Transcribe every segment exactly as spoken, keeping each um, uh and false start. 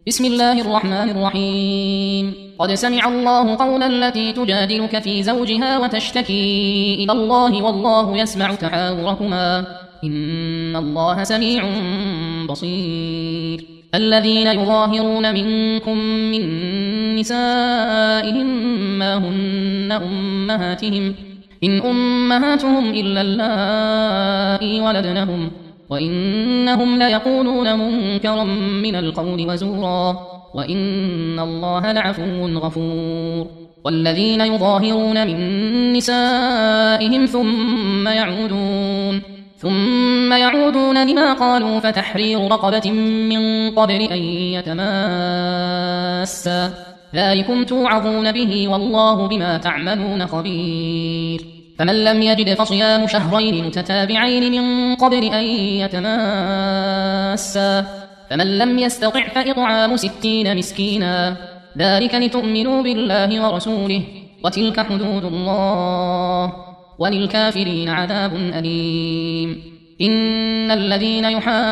بسم الله الرحمن الرحيم. قد سمع الله قولا التي تجادلك في زوجها وتشتكي إلى الله والله يسمع تحاوركما إن الله سميع بصير. الذين يظاهرون منكم من نسائهم ما هن أمهاتهم إن أمهاتهم إلا اللائي ولدنهم وإنهم ليقولون منكرا من القول وزورا وإن الله لعفو غفور. والذين يظاهرون من نسائهم ثم يعودون ثم يعودون لما قالوا فتحرير رقبة من قبل أن يتماسا ذلكم توعظون به والله بما تعملون خبير. فمن لم يجد فصيام شهرين متتابعين من قبل أن يتماسا فمن لم يستطع فإطعام ستين مسكينا ذلك لتؤمنوا بالله ورسوله وتلك حدود الله وللكافرين عذاب أليم. إن الذين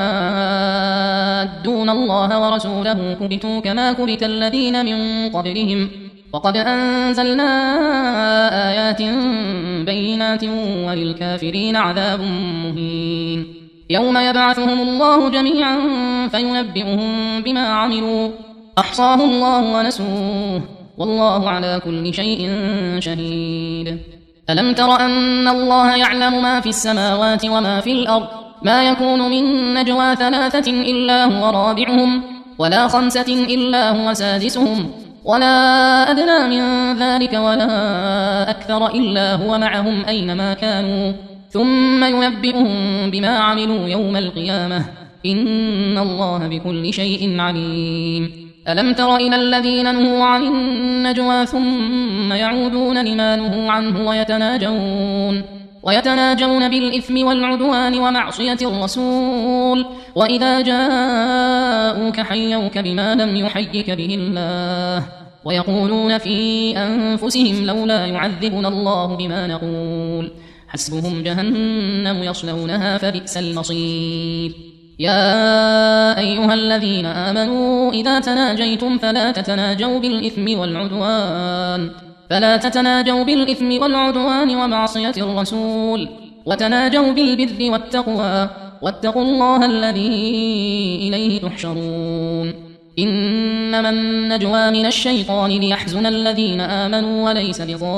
يحادون الله ورسوله كبتوا كما كبت الذين من قبلهم وقد أنزلنا آيات بينات وللكافرين عذاب مهين. يوم يبعثهم الله جميعا فينبئهم بما عملوا أحصاه الله ونسوه والله على كل شيء شهيد. ألم تر أن الله يعلم ما في السماوات وما في الأرض ما يكون من نجوى ثلاثة إلا هو رابعهم ولا خمسة إلا هو سادسهم ولا أدنى من ذلك ولا أكثر إلا هو معهم أينما كانوا ثم ينبئهم بما عملوا يوم القيامة إن الله بكل شيء عليم. ألم تر إلى الذين نهوا عن النجوى ثم يعودون لما نهوا عنه ويتناجون ويتناجون بالإثم والعدوان ومعصية الرسول وإذا جاءوك حيوك بما لم يحيك به الله ويقولون في أنفسهم لولا يعذبنا الله بما نقول حسبهم جهنم يصلونها فبئس المصير. يا أيها الذين آمنوا إذا تناجيتم فلا تتناجوا بالإثم والعدوان فلا تتناجوا بالإثم والعدوان ومعصية الرسول وتناجوا بالبر والتقوى واتقوا الله الذي إليه تحشرون. إنما النجوى من الشيطان ليحزن الذين آمنوا وليس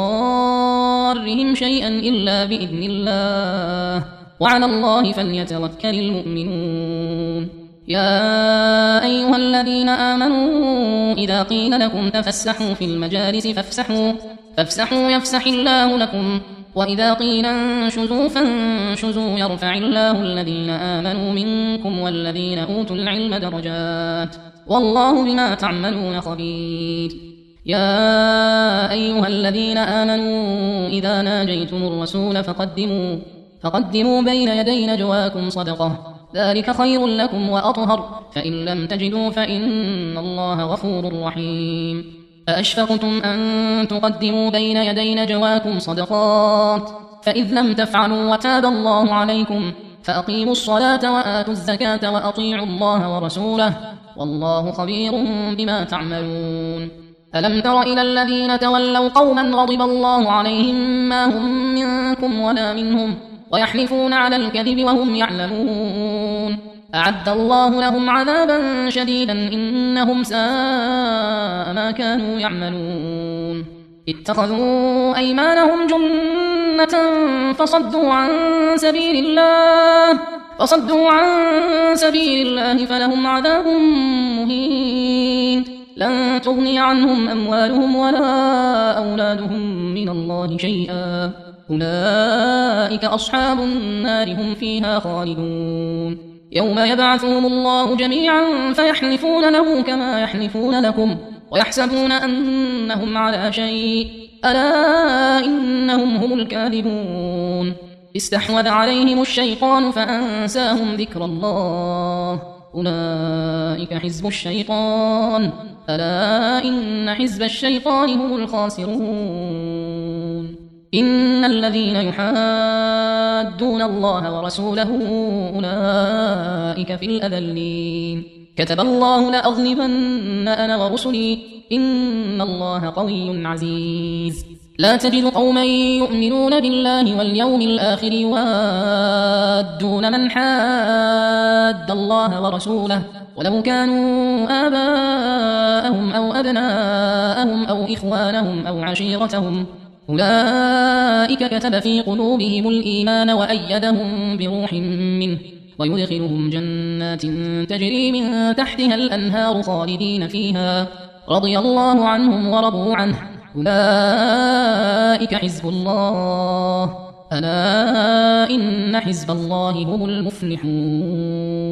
بضارهم شيئا إلا بإذن الله وعلى الله فليتوكل المؤمنون. يا أيها الذين آمنوا إذا قيل لكم تفسحوا في المجالس فافسحوا فافسحوا يفسح الله لكم وإذا قيل انشزوا فانشزوا يرفع الله الذين آمنوا منكم والذين أوتوا العلم درجات والله بما تعملون خبير. يا أيها الذين آمنوا إذا ناجيتم الرسول فقدموا فقدموا بين يدي نجواكم صدقة ذلك خير لكم وأطهر فإن لم تجدوا فإن الله غفور رحيم. فأشفقتم أن تقدموا بين يدي نجواكم صدقات فإذ لم تفعلوا وتاب الله عليكم فأقيموا الصلاة وآتوا الزكاة وأطيعوا الله ورسوله والله خبير بما تعملون. ألم تر إلى الذين تولوا قوما غضب الله عليهم ما هم منكم ولا منهم ويحلفون على الكذب وهم يعلمون أعد الله لهم عذابا شديدا إنهم ساء ما كانوا يعملون. اتخذوا أيمانهم جنة فصدوا عن سبيل الله فصدوا عن سبيل الله فلهم عذاب مهين لن تغني عنهم أموالهم ولا أولادهم من الله شيئا أولئك أصحاب النار هم فيها خالدون. يوم يبعثهم الله جميعا فيحلفون له كما يحلفون لكم ويحسبون أنهم على شيء ألا إنهم هم الكاذبون. استحوذ عليهم الشيطان فأنساهم ذكر الله أولئك حزب الشيطان ألا إن حزب الشيطان هم الخاسرون. إن الذين يحادون الله ورسوله أولئك في الأذلين. كتب الله لأغلبن أنا ورسلي إن الله قوي عزيز. لا تجد قوما يؤمنون بالله واليوم الآخر يوادون من حاد الله ورسوله ولو كانوا آباءهم أو أبناءهم أو إخوانهم أو عشيرتهم أولئك كتب في قلوبهم الإيمان وأيدهم بروح منه ويدخلهم جنات تجري من تحتها الأنهار خالدين فيها رضي الله عنهم ورضوا عنه أولئك حزب الله ألا إن حزب الله هم المفلحون.